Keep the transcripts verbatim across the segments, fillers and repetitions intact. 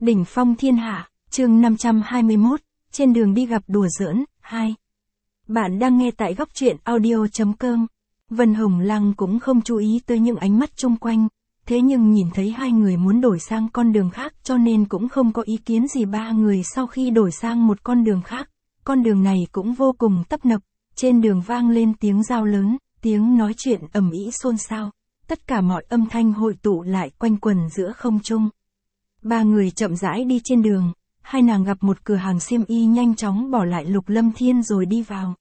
Đỉnh phong thiên hạ, chương năm trăm hai mươi mốt, trên đường đi gặp đùa giỡn, hai. Bạn đang nghe tại góc truyện audio chấm com. Vân Hồng Lăng cũng không chú ý tới những ánh mắt chung quanh, thế nhưng nhìn thấy hai người muốn đổi sang con đường khác cho nên cũng không có ý kiến gì. Ba người sau khi đổi sang một con đường khác, con đường này cũng vô cùng tấp nập, trên đường vang lên tiếng rao lớn, tiếng nói chuyện ầm ĩ xôn xao, tất cả mọi âm thanh hội tụ lại quanh quẩn giữa không trung. Ba người chậm rãi đi trên đường, hai nàng gặp một cửa hàng xiêm y nhanh chóng bỏ lại Lục Lâm Thiên rồi đi vào.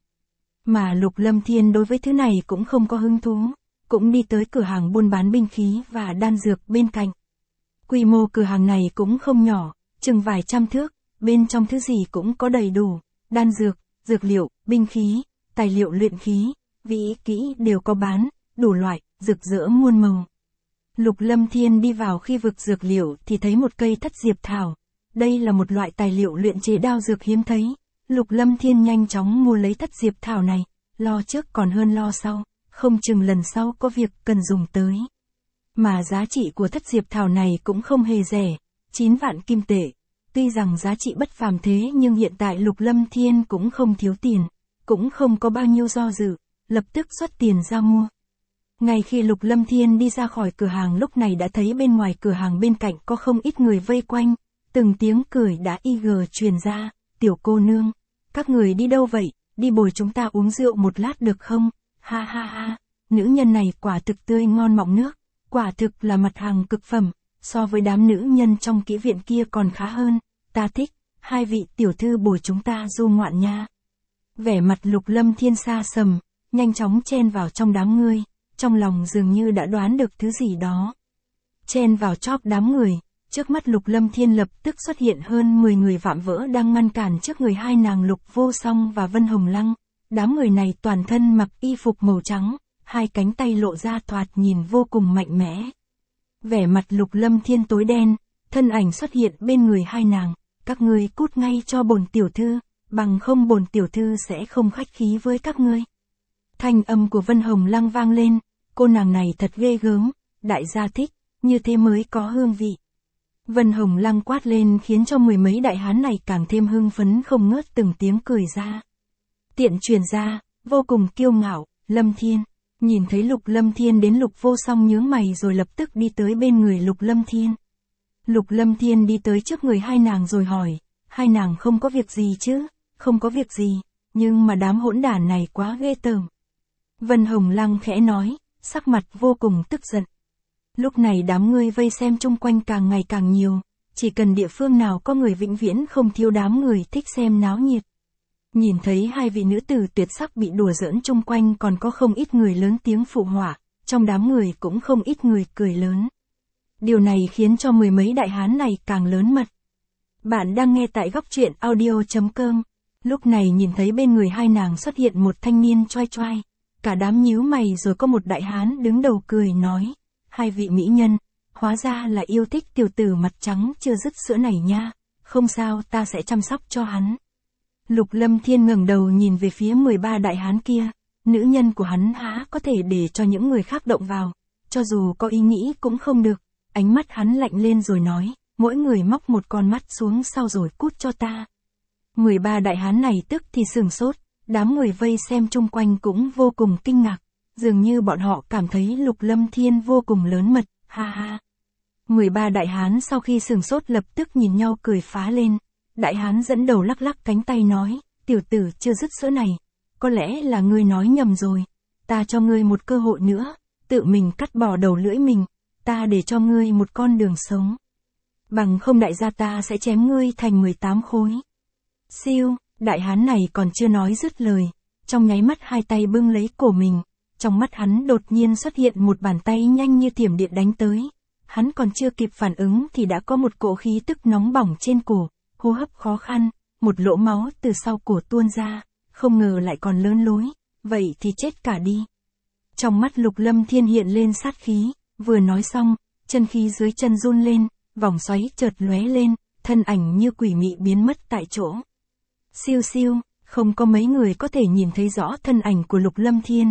Mà Lục Lâm Thiên đối với thứ này cũng không có hứng thú, cũng đi tới cửa hàng buôn bán binh khí và đan dược bên cạnh. Quy mô cửa hàng này cũng không nhỏ, chừng vài trăm thước, bên trong thứ gì cũng có đầy đủ, đan dược, dược liệu, binh khí, tài liệu luyện khí, vĩ kỹ đều có bán, đủ loại, rực rỡ muôn màu. Lục Lâm Thiên đi vào khi vực dược liệu thì thấy một cây thất diệp thảo. Đây là một loại tài liệu luyện chế đao dược hiếm thấy. Lục Lâm Thiên nhanh chóng mua lấy thất diệp thảo này, lo trước còn hơn lo sau, không chừng lần sau có việc cần dùng tới. Mà giá trị của thất diệp thảo này cũng không hề rẻ, chín vạn kim tệ. Tuy rằng giá trị bất phàm thế nhưng hiện tại Lục Lâm Thiên cũng không thiếu tiền, cũng không có bao nhiêu do dự, lập tức xuất tiền ra mua. Ngay khi Lục Lâm Thiên đi ra khỏi cửa hàng lúc này đã thấy bên ngoài cửa hàng bên cạnh có không ít người vây quanh, từng tiếng cười đã y gờ truyền ra, tiểu cô nương, các người đi đâu vậy, đi bồi chúng ta uống rượu một lát được không, ha ha ha, nữ nhân này quả thực tươi ngon mọng nước, quả thực là mặt hàng cực phẩm, so với đám nữ nhân trong kỹ viện kia còn khá hơn, ta thích, hai vị tiểu thư bồi chúng ta du ngoạn nha. Vẻ mặt Lục Lâm Thiên xa sầm, nhanh chóng chen vào trong đám người. Trong lòng dường như đã đoán được thứ gì đó. Chen vào chóp đám người, trước mắt Lục Lâm Thiên lập tức xuất hiện hơn mười người vạm vỡ đang ngăn cản trước người hai nàng Lục Vô Song và Vân Hồng Lăng. Đám người này toàn thân mặc y phục màu trắng, hai cánh tay lộ ra thoạt nhìn vô cùng mạnh mẽ. Vẻ mặt Lục Lâm Thiên tối đen, thân ảnh xuất hiện bên người hai nàng, các ngươi cút ngay cho bổn tiểu thư, bằng không bổn tiểu thư sẽ không khách khí với các ngươi. Thanh âm của Vân Hồng Lăng vang lên, cô nàng này thật ghê gớm, đại gia thích, như thế mới có hương vị. Vân Hồng Lăng quát lên khiến cho mười mấy đại hán này càng thêm hưng phấn không ngớt từng tiếng cười ra. Tiện truyền ra, vô cùng kiêu ngạo, Lâm Thiên, nhìn thấy Lục Lâm Thiên đến Lục Vô Song nhướng mày rồi lập tức đi tới bên người Lục Lâm Thiên. Lục Lâm Thiên đi tới trước người hai nàng rồi hỏi, hai nàng không có việc gì chứ, không có việc gì, nhưng mà đám hỗn đản này quá ghê tởm. Vân Hồng Lăng khẽ nói, sắc mặt vô cùng tức giận. Lúc này đám ngươi vây xem chung quanh càng ngày càng nhiều, chỉ cần địa phương nào có người vĩnh viễn không thiếu đám người thích xem náo nhiệt. Nhìn thấy hai vị nữ tử tuyệt sắc bị đùa giỡn chung quanh còn có không ít người lớn tiếng phụ họa, trong đám người cũng không ít người cười lớn. Điều này khiến cho mười mấy đại hán này càng lớn mật. Bạn đang nghe tại góc truyện audio chấm com. Lúc này nhìn thấy bên người hai nàng xuất hiện một thanh niên choai choai. Cả đám nhíu mày rồi có một đại hán đứng đầu cười nói, hai vị mỹ nhân, hóa ra là yêu thích tiểu tử mặt trắng chưa dứt sữa này nha, không sao ta sẽ chăm sóc cho hắn. Lục Lâm Thiên ngẩng đầu nhìn về phía mười ba đại hán kia, nữ nhân của hắn há có thể để cho những người khác động vào, cho dù có ý nghĩ cũng không được, ánh mắt hắn lạnh lên rồi nói, mỗi người móc một con mắt xuống sau rồi cút cho ta. mười ba đại hán này tức thì sửng sốt. Đám người vây xem chung quanh cũng vô cùng kinh ngạc, dường như bọn họ cảm thấy Lục Lâm Thiên vô cùng lớn mật, ha ha. mười ba đại hán sau khi sửng sốt lập tức nhìn nhau cười phá lên, đại hán dẫn đầu lắc lắc cánh tay nói, tiểu tử chưa dứt sữa này, có lẽ là ngươi nói nhầm rồi, ta cho ngươi một cơ hội nữa, tự mình cắt bỏ đầu lưỡi mình, ta để cho ngươi một con đường sống. Bằng không đại gia ta sẽ chém ngươi thành mười tám khối. Siêu. Đại hán này còn chưa nói dứt lời, trong nháy mắt hai tay bưng lấy cổ mình, trong mắt hắn đột nhiên xuất hiện một bàn tay nhanh như thiểm điện đánh tới. Hắn còn chưa kịp phản ứng thì đã có một cỗ khí tức nóng bỏng trên cổ, hô hấp khó khăn, một lỗ máu từ sau cổ tuôn ra, không ngờ lại còn lớn lối, vậy thì chết cả đi. Trong mắt Lục Lâm Thiên hiện lên sát khí, vừa nói xong, chân khí dưới chân run lên, vòng xoáy chợt lóe lên, thân ảnh như quỷ mị biến mất tại chỗ. Siêu siêu, không có mấy người có thể nhìn thấy rõ thân ảnh của Lục Lâm Thiên,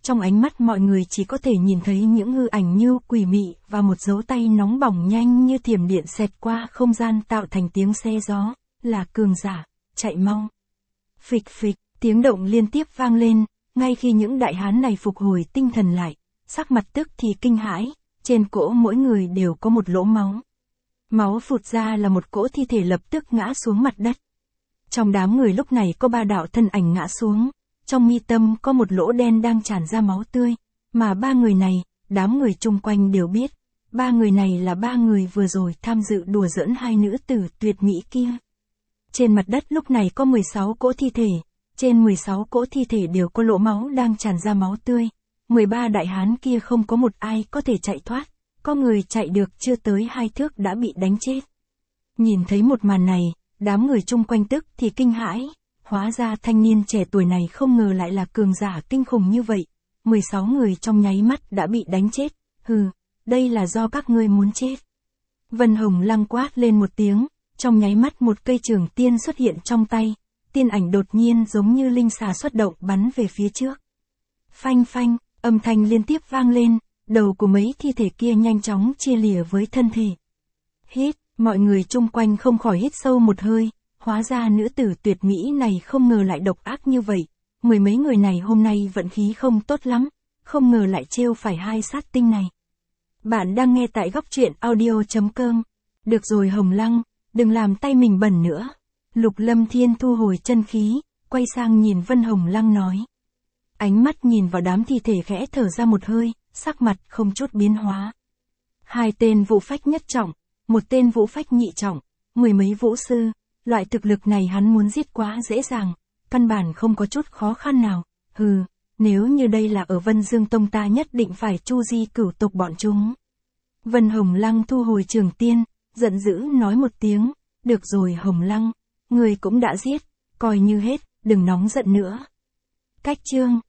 trong ánh mắt mọi người chỉ có thể nhìn thấy những hư ảnh như quỷ mị và một dấu tay nóng bỏng nhanh như thiểm điện xẹt qua không gian tạo thành tiếng xe gió, là cường giả, chạy mau. Phịch phịch, tiếng động liên tiếp vang lên, ngay khi những đại hán này phục hồi tinh thần lại, sắc mặt tức thì kinh hãi, trên cổ mỗi người đều có một lỗ máu. Máu phụt ra là một cỗ thi thể lập tức ngã xuống mặt đất. Trong đám người lúc này có ba đạo thân ảnh ngã xuống, trong mi tâm có một lỗ đen đang tràn ra máu tươi, mà ba người này, đám người chung quanh đều biết, ba người này là ba người vừa rồi tham dự đùa giỡn hai nữ tử tuyệt mỹ kia. Trên mặt đất lúc này có mười sáu cỗ thi thể, trên mười sáu cỗ thi thể đều có lỗ máu đang tràn ra máu tươi, mười ba đại hán kia không có một ai có thể chạy thoát, có người chạy được chưa tới hai thước đã bị đánh chết. Nhìn thấy một màn này, đám người chung quanh tức thì kinh hãi, hóa ra thanh niên trẻ tuổi này không ngờ lại là cường giả kinh khủng như vậy, mười sáu người trong nháy mắt đã bị đánh chết, hừ, đây là do các ngươi muốn chết. Vân Hồng Lăng quát lên một tiếng, trong nháy mắt một cây trường tiên xuất hiện trong tay, tiên ảnh đột nhiên giống như linh xà xuất động bắn về phía trước. Phanh phanh, âm thanh liên tiếp vang lên, đầu của mấy thi thể kia nhanh chóng chia lìa với thân thể. Hít, mọi người chung quanh không khỏi hít sâu một hơi, hóa ra nữ tử tuyệt mỹ này không ngờ lại độc ác như vậy, mười mấy người này hôm nay vận khí không tốt lắm, không ngờ lại trêu phải hai sát tinh này. Bạn đang nghe tại góc truyện audio chấm com. Được rồi Hồng Lăng, đừng làm tay mình bẩn nữa. Lục Lâm Thiên thu hồi chân khí, quay sang nhìn Vân Hồng Lăng nói. Ánh mắt nhìn vào đám thi thể khẽ thở ra một hơi, sắc mặt không chút biến hóa. Hai tên vũ phách nhất trọng, một tên vũ phách nhị trọng, mười mấy vũ sư, loại thực lực này hắn muốn giết quá dễ dàng, căn bản không có chút khó khăn nào, hừ, nếu như đây là ở Vân Dương Tông ta nhất định phải chu di cửu tộc bọn chúng. Vân Hồng Lăng thu hồi trường tiên, giận dữ nói một tiếng, được rồi Hồng Lăng, người cũng đã giết, coi như hết, đừng nóng giận nữa. Cách chương